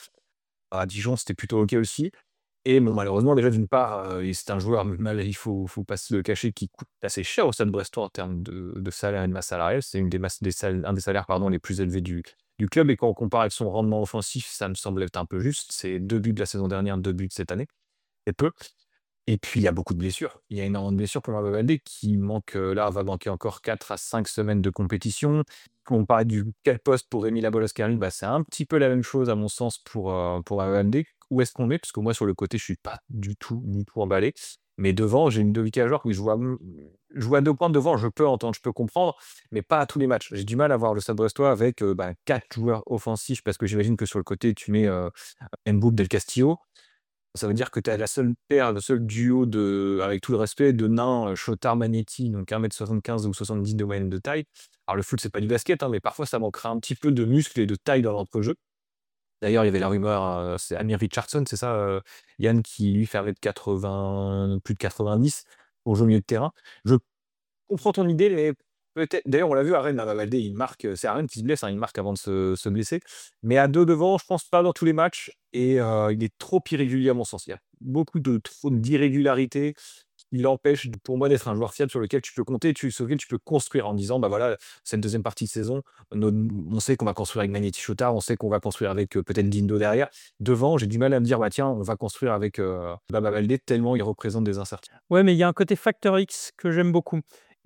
À Dijon, c'était plutôt OK aussi. Et bon, malheureusement, déjà, d'une part, euh, c'est un joueur, mal, il faut, faut pas se le cacher, qui coûte assez cher au Stade Brestois en termes de, de salaire et de masse salariale. C'est une des masses, des sal- un des salaires pardon, les plus élevés du, du club. Et quand on compare avec son rendement offensif, ça me semble être un peu juste. C'est deux buts de la saison dernière, deux buts de cette année. C'est peu. Et puis, il y a beaucoup de blessures. Il y a énormément de blessures pour Marco Baldé qui manque, euh, là, va manquer encore quatre à cinq semaines de compétition. Quand on parle du quel poste pour Rémi Labolascarine, bah, c'est un petit peu la même chose, à mon sens, pour, euh, pour Marco Baldé. Où est-ce qu'on met? Parce que moi, sur le côté, je suis pas du tout, du tout emballé. Mais devant, j'ai une Ludovic Ajorc, oui, je vois, je vois deux points devant, je peux entendre, je peux comprendre, mais pas à tous les matchs. J'ai du mal à voir le Stade Brestois avec euh, bah, quatre joueurs offensifs, parce que j'imagine que sur le côté, tu mets euh, Mbouk Del Castillo. Ça veut dire que tu as la seule paire, le seul duo de, avec tout le respect, de nains, euh, Chotard Manetti, donc un mètre soixante-quinze ou soixante-dix de moyenne de taille. Alors le foot, c'est pas du basket, hein, mais parfois ça manquerait un petit peu de muscle et de taille dans l'entrejeu. D'ailleurs, il y avait la rumeur, euh, c'est Amir Richardson, c'est ça, euh, Yann, qui lui fait un mètre quatre-vingts, plus de quatre-vingt-dix pour jouer au milieu de terrain. Je comprends ton idée, mais peut-être. D'ailleurs, on l'a vu à Rennes, Baba Baldé, il marque. euh, C'est à Rennes qui se blesse, hein, il marque avant de se, se blesser. Mais à deux devant, je pense pas dans tous les matchs. Et euh, il est trop irrégulier à mon sens. Il y a beaucoup de trop d'irrégularités qui l'empêchent, de- pour moi, d'être un joueur fiable sur lequel tu peux compter, tu, sur lequel tu peux construire en disant, bah voilà, c'est une deuxième partie de saison. nos- on sait qu'on va construire avec Magnetti Chotard, on sait qu'on va construire avec euh, peut-être Dindo derrière. Devant, j'ai du mal à me dire, bah tiens, on va construire avec euh, Baba Baldé, tellement il représente des incertitudes. Ouais, mais il y a un côté facteur X que j'aime beaucoup.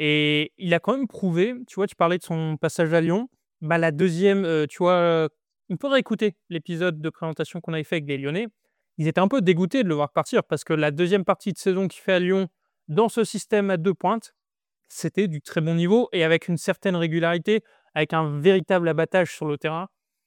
Et il a quand même prouvé, tu vois, tu parlais de son passage à Lyon. Bah, la deuxième, euh, tu vois, euh, on peut réécouter l'épisode de présentation qu'on avait fait avec des Lyonnais. Ils étaient un peu dégoûtés de le voir partir parce que la deuxième partie de saison qu'il fait à Lyon, dans ce système à deux pointes, c'était du très bon niveau et avec une certaine régularité, avec un véritable abattage sur le terrain.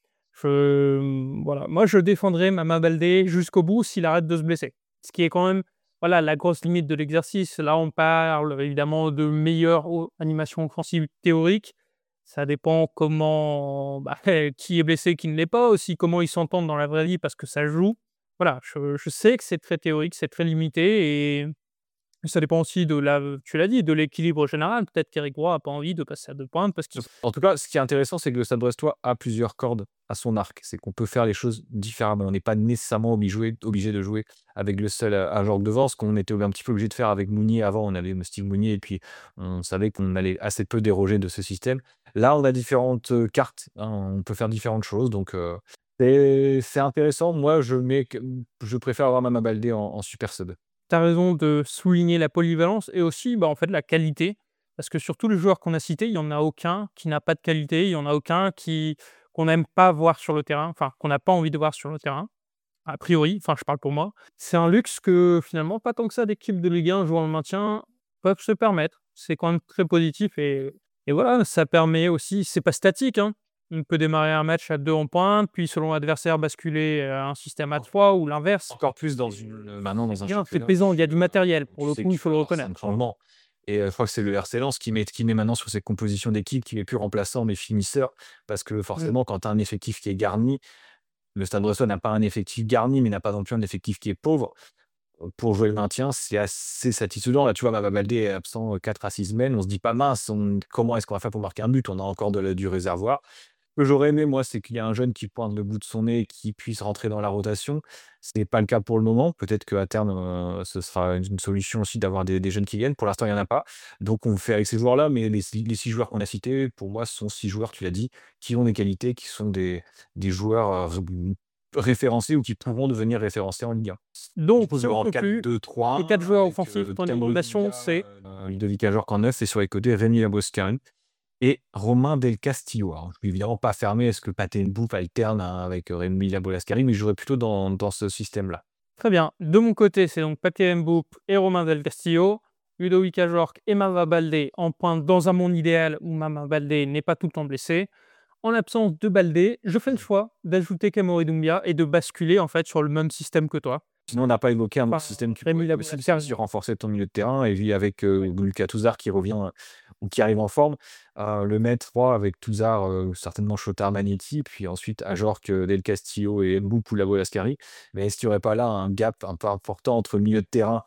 Je, voilà. Moi, je défendrai Mama Baldé jusqu'au bout s'il arrête de se blesser. Ce qui est quand même voilà, la grosse limite de l'exercice. Là, on parle évidemment de meilleure o- animation offensive théorique. Ça dépend comment, bah, qui est blessé, qui ne l'est pas, aussi comment ils s'entendent dans la vraie vie parce que ça joue. Voilà, je, je sais que c'est très théorique, c'est très limité et ça dépend aussi de la, tu l'as dit, de l'équilibre général. Peut-être qu'Eric Roy n'a pas envie de passer à deux pointes parce qu'il En tout cas, ce qui est intéressant, c'est que le Stade Brestois a plusieurs cordes à son arc. C'est qu'on peut faire les choses différemment. On n'est pas nécessairement obligé, jouer- obligé de jouer avec le seul à Georges devant, ce qu'on était un petit peu obligé de faire avec Mounier avant. On avait Steve Mounier et puis on savait qu'on allait assez peu déroger de ce système. Là, on a différentes euh, cartes, hein, on peut faire différentes choses. Donc, euh, c'est c'est intéressant. Moi, je, mets, que- je préfère avoir Mama Baldé en, en super sub. tu as raison de souligner la polyvalence et aussi bah, en fait, la qualité. Parce que sur tous les joueurs qu'on a cités, il n'y en a aucun qui n'a pas de qualité, il n'y en a aucun qui, qu'on n'aime pas voir sur le terrain, enfin qu'on n'a pas envie de voir sur le terrain, a priori, enfin je parle pour moi. C'est un luxe que finalement, pas tant que ça d'équipes de Ligue un jouant le maintien peuvent se permettre. C'est quand même très positif et, et voilà, ça permet aussi, c'est pas statique, hein. On peut démarrer un match à deux en pointe, puis selon l'adversaire basculer à un système à trois ou l'inverse. Encore plus dans une, euh, maintenant dans un Bien, c'est championnat. plaisant, il y a du matériel, pour Tu le sais coup, que il tu faut le vas avoir reconnaître. cinq changements. Et euh, je crois que c'est le R C Lens qui met, qui met maintenant sur ses compositions d'équipe, qui met plus remplaçants mais finisseurs. Parce que forcément, quand tu as un effectif qui est garni, le Stade Brestois n'a pas un effectif garni, mais n'a pas non plus un effectif qui est pauvre. Euh, Pour jouer le maintien, c'est assez satisfaisant. Là, tu vois, Mama Baldé est absent euh, quatre à six semaines. On se dit pas mince, on- comment est-ce qu'on va faire pour marquer un but? On a encore de la- du réservoir. Ce que j'aurais aimé, moi, c'est qu'il y a un jeune qui pointe le bout de son nez et qui puisse rentrer dans la rotation. Ce n'est pas le cas pour le moment. Peut-être qu'à terme, euh, ce sera une solution aussi d'avoir des, des jeunes qui viennent. Pour l'instant, il n'y en a pas. Donc, on fait avec ces joueurs-là. Mais les, six- les six joueurs qu'on a cités, pour moi, ce sont six joueurs, tu l'as dit, qui ont des qualités, qui sont des, des joueurs euh, ré- référencés ou qui pourront devenir référencés en Ligue un. Donc, Je si on en conclut, quatre deux trois. les quatre joueurs avec, offensifs, euh, ton Thiago recommandation, Ludia, c'est euh, Ludovic Ajorc en neuf et sur les côtés, Rémi Laboscarin et Romain Del Castillo. Alors, je ne suis évidemment pas fermé à ce que Pathé Nbouf alterne hein, avec euh, Rémi Labolascari, mais je jouerais plutôt dans, dans ce système-là. très bien. De mon côté, c'est donc Pathé Mboup et Romain Del Castillo. Ludovic Ajorc et Mama Baldé en pointe dans un monde idéal où Mama Baldé n'est pas tout le temps blessé. En l'absence de Baldé, je fais le choix d'ajouter Kamori Doumbia et de basculer en fait sur le même système que toi. Sinon, on n'a pas évoqué un autre Enfin, système qui Rémi pourrait Labolascari. aussi servir à renforcer ton milieu de terrain. Et puis avec euh, Lucas Touzard qui revient euh, ou qui arrive en forme, euh, le mettre trois avec Touzard, euh, certainement Chotard Magnetti, puis ensuite Ajorc, euh, Del Castillo et Mboup ou Labolascari. Mais est-ce qu'il n'y aurait pas là un gap un peu important entre le milieu de terrain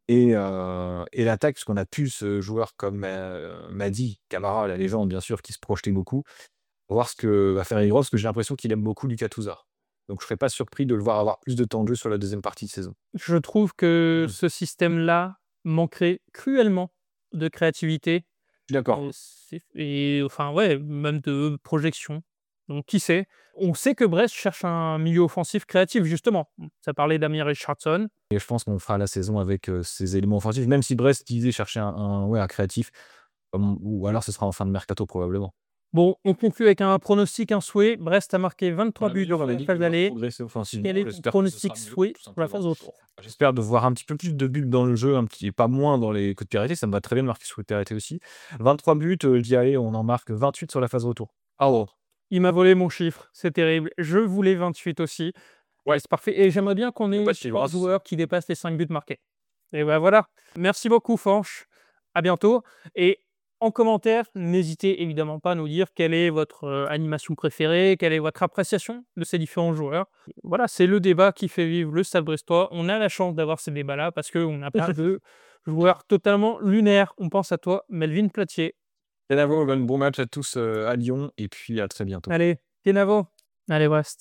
Et, euh, et l'attaque, puisqu'on a plus ce joueur comme euh, Madi, Camara, la légende, bien sûr, qui se projetait beaucoup. On va voir ce que va faire Ibra, parce que j'ai l'impression qu'il aime beaucoup Lucas Touzard. Donc je ne serais pas surpris de le voir avoir plus de temps de jeu sur la deuxième partie de saison. Je trouve que Mm. ce système-là manquerait cruellement de créativité. Je suis d'accord. Et, c'est- et, enfin, ouais, même de projection. Donc, qui sait? On sait que Brest cherche un milieu offensif créatif, justement. Ça parlait d'Amir Richardson. Et je pense qu'on fera la saison avec euh, ces éléments offensifs, même si Brest disait chercher un, un- ouais, un créatif, comme- ou alors ce sera en fin de mercato probablement. Bon, on conclut avec un pronostic, un souhait. Brest a marqué vingt-trois buts On sur a la dit phase qu'il va d'aller. progresser offensivement. Quel est ton J'espère que ce pronostic sera mieux, souhait tout pour la phase simplement. retour? J'espère de voir un petit peu plus de buts dans le jeu, un petit, pas moins dans les coups de pied arrêtés. Ça me va très bien de marquer sur les coups de pied arrêtés aussi. vingt-trois buts, euh, je dis allez, on en marque vingt-huit sur la phase retour. Ah oh. Il m'a volé mon chiffre, c'est terrible. Je voulais vingt-huit aussi. Ouais. C'est parfait. Et j'aimerais bien qu'on ait Pas un de chiffre, joueur qui dépasse les cinq buts marqués. Et ben voilà. Merci beaucoup, Fanch. À bientôt. Et en commentaire, n'hésitez évidemment pas à nous dire quelle est votre euh, animation préférée, quelle est votre appréciation de ces différents joueurs. Voilà, c'est le débat qui fait vivre le Stade Brestois. On a la chance d'avoir ces débats-là parce qu'on a plein de joueurs totalement lunaires. On pense à toi, Melvin Platier. Kenavo, bon bon match à tous euh, à Lyon et puis à très bientôt. Allez, Kenavo. Allez, Brest.